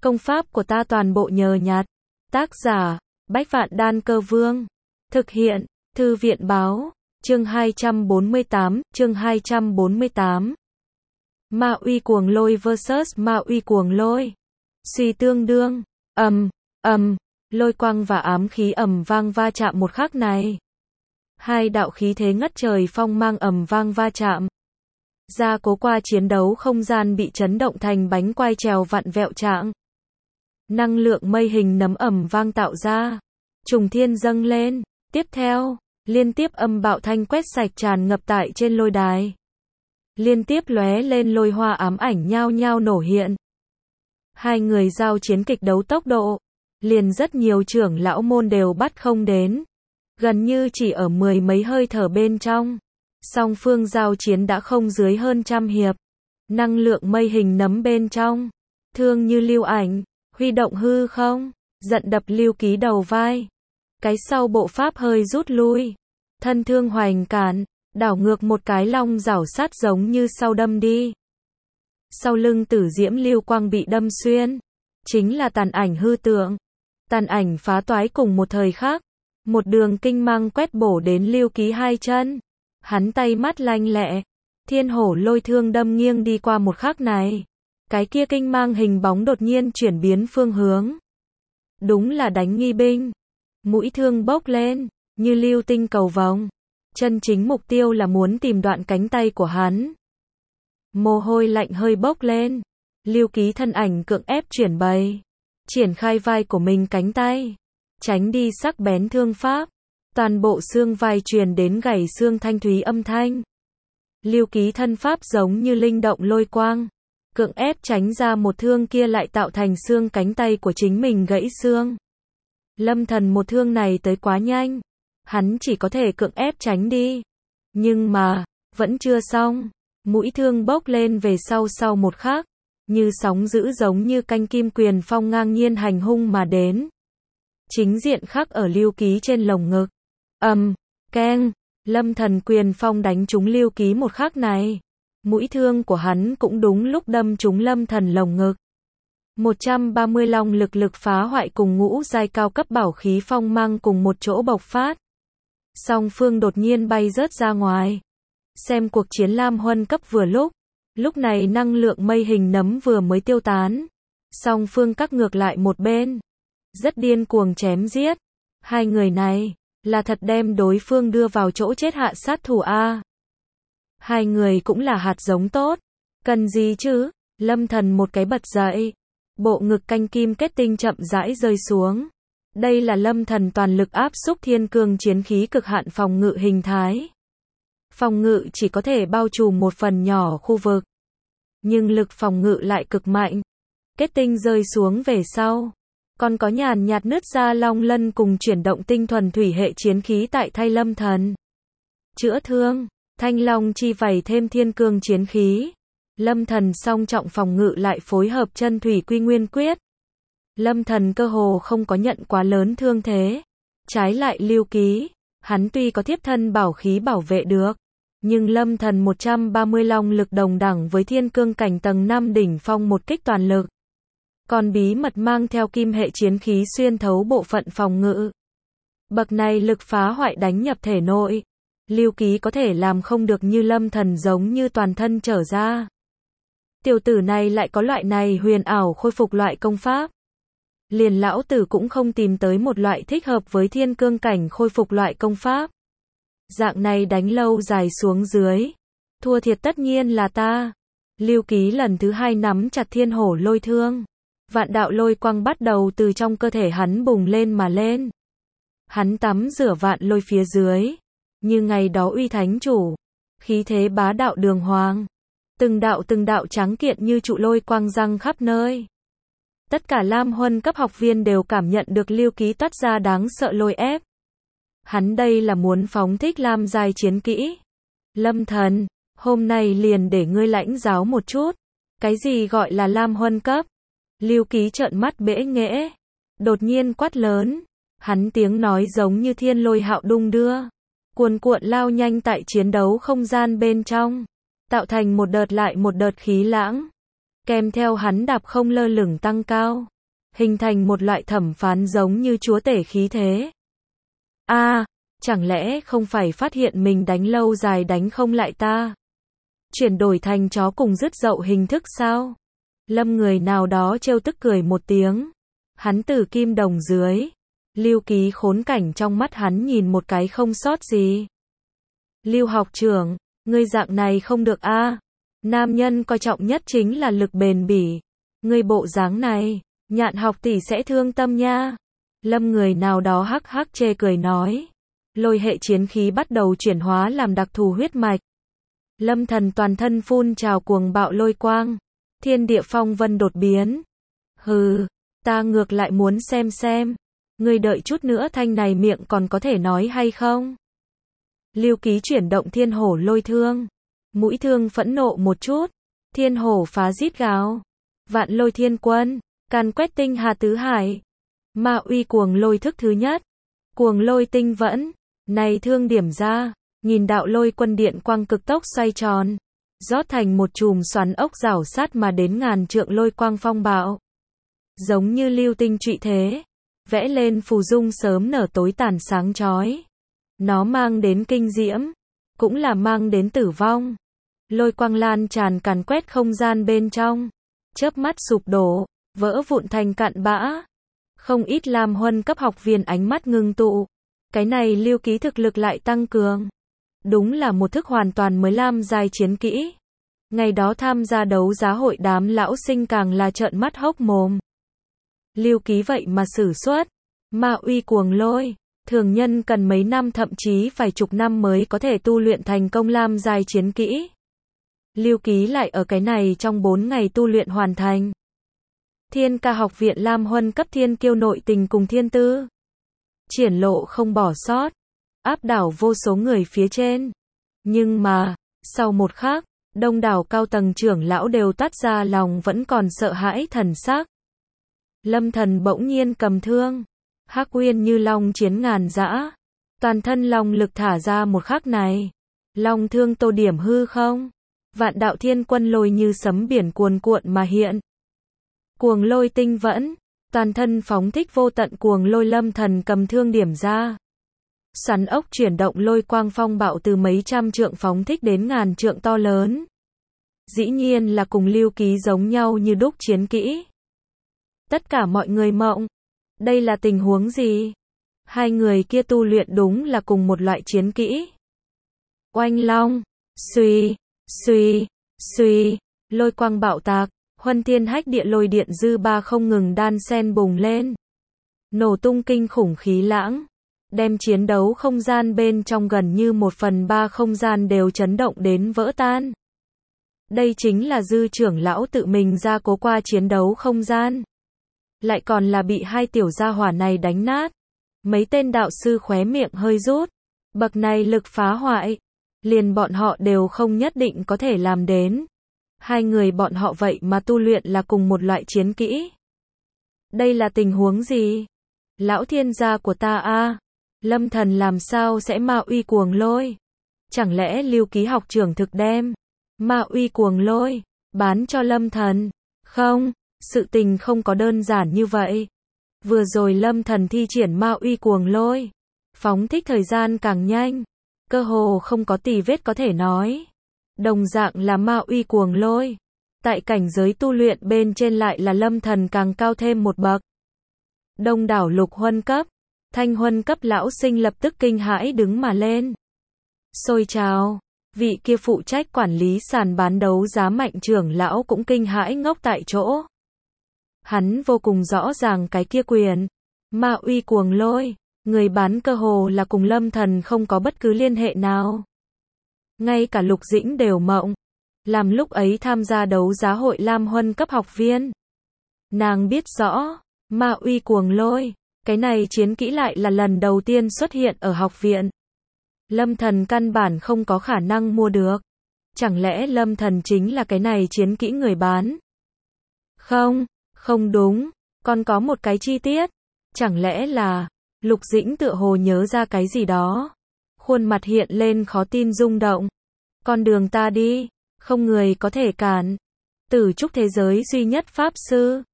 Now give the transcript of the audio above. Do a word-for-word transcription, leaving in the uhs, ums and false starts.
Công pháp của ta toàn bộ nhờ nhặt. Tác giả, Bách Vạn Đan Cơ Vương. Thực hiện, Thư viện Báo. Chương hai trăm bốn mươi tám, chương hai trăm bốn mươi tám. Ma uy cuồng lôi versus ma uy cuồng lôi. Suy tương đương, ầm, ầm, lôi quang và ám khí ầm vang va chạm một khắc này. Hai đạo khí thế ngất trời phong mang ầm vang va chạm. Gia cố qua chiến đấu không gian bị chấn động thành bánh quai trèo vặn vẹo trạng. Năng lượng mây hình nấm ầm vang tạo ra. Trùng thiên dâng lên. Tiếp theo, liên tiếp âm bạo thanh quét sạch tràn ngập tại trên lôi đài. Liên tiếp lóe lên lôi hoa ám ảnh nhao nhao nổ hiện. Hai người giao chiến kịch đấu tốc độ. Liền rất nhiều trưởng lão môn đều bắt không đến. Gần như chỉ ở mười mấy hơi thở bên trong. Song phương giao chiến đã không dưới hơn trăm hiệp. Năng lượng mây hình nấm bên trong. Thương như lưu ảnh, huy động hư không, giận đập Lưu Ký đầu vai. Cái sau bộ pháp hơi rút lui. Thân thương hoành cản, đảo ngược một cái long rảo sát giống như sau đâm đi. Sau lưng tử diễm lưu quang bị đâm xuyên. Chính là tàn ảnh hư tượng. Tàn ảnh phá toái cùng một thời khắc. Một đường kinh mang quét bổ đến Lưu Ký hai chân. Hắn tay mắt lanh lẹ. Thiên hổ lôi thương đâm nghiêng đi qua một khắc này. Cái kia kinh mang hình bóng đột nhiên chuyển biến phương hướng. Đúng là đánh nghi binh. Mũi thương bốc lên, như lưu tinh cầu vồng. Chân chính mục tiêu là muốn tìm đoạn cánh tay của hắn. Mồ hôi lạnh hơi bốc lên. Lưu Ký thân ảnh cưỡng ép chuyển bày. Triển khai vai của mình cánh tay. Tránh đi sắc bén thương pháp. Toàn bộ xương vai truyền đến gảy xương thanh thúy âm thanh. Lưu Ký thân pháp giống như linh động lôi quang. Cưỡng ép tránh ra một thương kia lại tạo thành xương cánh tay của chính mình gãy xương. Lâm Thần một thương này tới quá nhanh. Hắn chỉ có thể cưỡng ép tránh đi. Nhưng mà, vẫn chưa xong. Mũi thương bốc lên về sau sau một khắc. Như sóng dữ giống như canh kim quyền phong ngang nhiên hành hung mà đến. Chính diện khắc ở Lưu Ký trên lồng ngực. Ầm, keng, Lâm Thần quyền phong đánh trúng Lưu Ký một khắc này. Mũi thương của hắn cũng đúng lúc đâm trúng Lâm Thần lồng ngực. một trăm ba mươi long lực lực phá hoại cùng ngũ giai cao cấp bảo khí phong mang cùng một chỗ bộc phát. Song phương đột nhiên bay rớt ra ngoài. Xem cuộc chiến lam huân cấp vừa lúc. Lúc này năng lượng mây hình nấm vừa mới tiêu tán. Song phương cắt ngược lại một bên. Rất điên cuồng chém giết. Hai người này, là thật đem đối phương đưa vào chỗ chết hạ sát thủ A. Hai người cũng là hạt giống tốt. Cần gì chứ? Lâm Thần một cái bật dậy. Bộ ngực canh kim kết tinh chậm rãi rơi xuống. Đây là Lâm Thần toàn lực áp xúc thiên cương chiến khí cực hạn phòng ngự hình thái. Phòng ngự chỉ có thể bao trùm một phần nhỏ khu vực. Nhưng lực phòng ngự lại cực mạnh. Kết tinh rơi xuống về sau. Còn có nhàn nhạt nứt ra long lân cùng chuyển động tinh thuần thủy hệ chiến khí tại thay Lâm Thần. Chữa thương. Thanh long chi vảy thêm thiên cương chiến khí. Lâm Thần song trọng phòng ngự lại phối hợp chân thủy quy nguyên quyết. Lâm Thần cơ hồ không có nhận quá lớn thương thế. Trái lại Lưu Ký, hắn tuy có thiếp thân bảo khí bảo vệ được. Nhưng Lâm Thần một trăm ba mươi long lực đồng đẳng với thiên cương cảnh tầng năm đỉnh phong một kích toàn lực. Còn bí mật mang theo kim hệ chiến khí xuyên thấu bộ phận phòng ngự. Bậc này lực phá hoại đánh nhập thể nội. Lưu Ký có thể làm không được như Lâm Thần giống như toàn thân trở ra. Tiểu tử này lại có loại này huyền ảo khôi phục loại công pháp. Liền lão tử cũng không tìm tới một loại thích hợp với thiên cương cảnh khôi phục loại công pháp. Dạng này đánh lâu dài xuống dưới. Thua thiệt tất nhiên là ta. Lưu Ký lần thứ hai nắm chặt thiên hổ lôi thương. Vạn đạo lôi quang bắt đầu từ trong cơ thể hắn bùng lên mà lên. Hắn tắm rửa vạn lôi phía dưới. Như ngày đó uy thánh chủ. Khí thế bá đạo đường hoàng. Từng đạo từng đạo trắng kiện như trụ lôi quang răng khắp nơi. Tất cả lam huân cấp học viên đều cảm nhận được Lưu Ký toát ra đáng sợ lôi ép. Hắn đây là muốn phóng thích lam giai chiến kỹ. Lâm Thần, hôm nay liền để ngươi lãnh giáo một chút. Cái gì gọi là lam huân cấp? Lưu Ký trợn mắt bẽ nghễ. Đột nhiên quát lớn. Hắn tiếng nói giống như thiên lôi hạo đung đưa. Cuồn cuộn lao nhanh tại chiến đấu không gian bên trong. Tạo thành một đợt lại một đợt khí lãng. Kèm theo hắn đạp không lơ lửng tăng cao. hình thành một loại thẩm phán giống như chúa tể khí thế. A, à, chẳng lẽ không phải phát hiện mình đánh lâu dài đánh không lại ta? Chuyển đổi thành chó cùng dứt dậu hình thức sao? Lâm người nào đó trêu tức cười một tiếng. Hắn từ kim đồng dưới. Lưu Ký khốn cảnh trong mắt hắn nhìn một cái không sót gì. Lưu học trưởng, ngươi dạng này không được a. À. Nam nhân coi trọng nhất chính là lực bền bỉ. Ngươi bộ dáng này, Nhạn học tỷ sẽ thương tâm nha. Lâm người nào đó hắc hắc chê cười nói. Lôi hệ chiến khí bắt đầu chuyển hóa làm đặc thù huyết mạch. Lâm Thần toàn thân phun trào cuồng bạo lôi quang. Thiên địa phong vân đột biến. Hừ, ta ngược lại muốn xem xem. Ngươi đợi chút nữa thanh này miệng còn có thể nói hay không? Lưu Ký chuyển động thiên hổ lôi thương. Mũi thương phẫn nộ một chút. Thiên hổ phá rít gào. Vạn lôi thiên quân. Càn quét tinh hà tứ hải. Ma uy cuồng lôi thức thứ nhất. Cuồng lôi tinh vẫn. Này thương điểm ra. Nhìn đạo lôi quân điện quang cực tốc xoay tròn. Rót thành một chùm xoắn ốc rảo sát mà đến ngàn trượng lôi quang phong bạo. Giống như lưu tinh trụy thế. Vẽ lên phù dung sớm nở tối tàn sáng chói. Nó mang đến kinh diễm. Cũng là mang đến tử vong. Lôi quang lan tràn càn quét không gian bên trong. Chớp mắt sụp đổ. Vỡ vụn thành cặn bã. Không ít Lam Huân cấp học viên ánh mắt ngưng tụ. Cái này Lưu Ký thực lực lại tăng cường. Đúng là một thức hoàn toàn mới Lam giai chiến kỹ. Ngày đó tham gia đấu giá hội đám lão sinh càng là trợn mắt hốc mồm. Lưu Ký vậy mà sử xuất. Ma uy cuồng lôi. Thường nhân cần mấy năm thậm chí phải chục năm mới có thể tu luyện thành công Lam giai chiến kỹ. Lưu Ký lại ở cái này trong bốn ngày tu luyện hoàn thành. Thiên Ca học viện Lam Huân cấp thiên kiêu nội tình cùng thiên tư. Triển lộ không bỏ sót. Áp đảo vô số người phía trên. Nhưng mà, sau một khắc, đông đảo cao tầng trưởng lão đều toát ra lòng vẫn còn sợ hãi thần sắc. Lâm Thần bỗng nhiên cầm thương. Hắc Uyên như long chiến ngàn dã. Toàn thân long lực thả ra một khắc này. Long thương tô điểm hư không. Vạn đạo thiên quân lôi như sấm biển cuồn cuộn mà hiện. Cuồng lôi tinh vẫn. Toàn thân phóng thích vô tận cuồng lôi Lâm Thần cầm thương điểm ra. Xoắn ốc chuyển động lôi quang phong bạo từ mấy trăm trượng phóng thích đến ngàn trượng to lớn. Dĩ nhiên là cùng Lưu Ký giống nhau như đúc chiến kỹ. Tất cả mọi người mộng. Đây là tình huống gì? Hai người kia tu luyện đúng là cùng một loại chiến kỹ. Oanh long, suy, suy, suy, lôi quang bạo tạc, huân thiên hách địa lôi điện dư ba không ngừng đan xen bùng lên. Nổ tung kinh khủng khí lãng. Đem chiến đấu không gian bên trong gần như một phần ba không gian đều chấn động đến vỡ tan. Đây chính là dư trưởng lão tự mình ra cố qua chiến đấu không gian. Lại còn là bị hai tiểu gia hỏa này đánh nát. Mấy tên đạo sư khóe miệng hơi rút. Bậc này lực phá hoại. Liền bọn họ đều không nhất định có thể làm đến. Hai người bọn họ vậy mà tu luyện là cùng một loại chiến kỹ. Đây là tình huống gì? Lão thiên gia của ta a, Lâm Thần làm sao sẽ ma uy cuồng lôi? Chẳng lẽ Lưu Ký học trưởng thực đem ma uy cuồng lôi bán cho Lâm Thần? Không, sự tình không có đơn giản như vậy. Vừa rồi Lâm Thần thi triển ma uy cuồng lôi, phóng thích thời gian càng nhanh, cơ hồ không có tì vết có thể nói. Đồng dạng là ma uy cuồng lôi, tại cảnh giới tu luyện bên trên lại là Lâm Thần càng cao thêm một bậc. Đông đảo lục huân cấp, thanh huân cấp lão sinh lập tức kinh hãi đứng mà lên. Xôi trào, vị kia phụ trách quản lý sàn bán đấu giá mạnh trưởng lão cũng kinh hãi ngốc tại chỗ. Hắn vô cùng rõ ràng cái kia quyền, ma uy cuồng lôi, người bán cơ hồ là cùng Lâm Thần không có bất cứ liên hệ nào. Ngay cả Lục Dĩnh đều mộng, làm lúc ấy tham gia đấu giá hội Lam Huân cấp học viên. Nàng biết rõ, ma uy cuồng lôi, cái này chiến kỹ lại là lần đầu tiên xuất hiện ở học viện. Lâm Thần căn bản không có khả năng mua được. Chẳng lẽ Lâm Thần chính là cái này chiến kỹ người bán? Không, không đúng, còn có một cái chi tiết. Chẳng lẽ là, Lục Dĩnh tựa hồ nhớ ra cái gì đó. Khuôn mặt hiện lên khó tin rung động. Con đường ta đi, không người có thể cản. Tử trúc thế giới duy nhất pháp sư,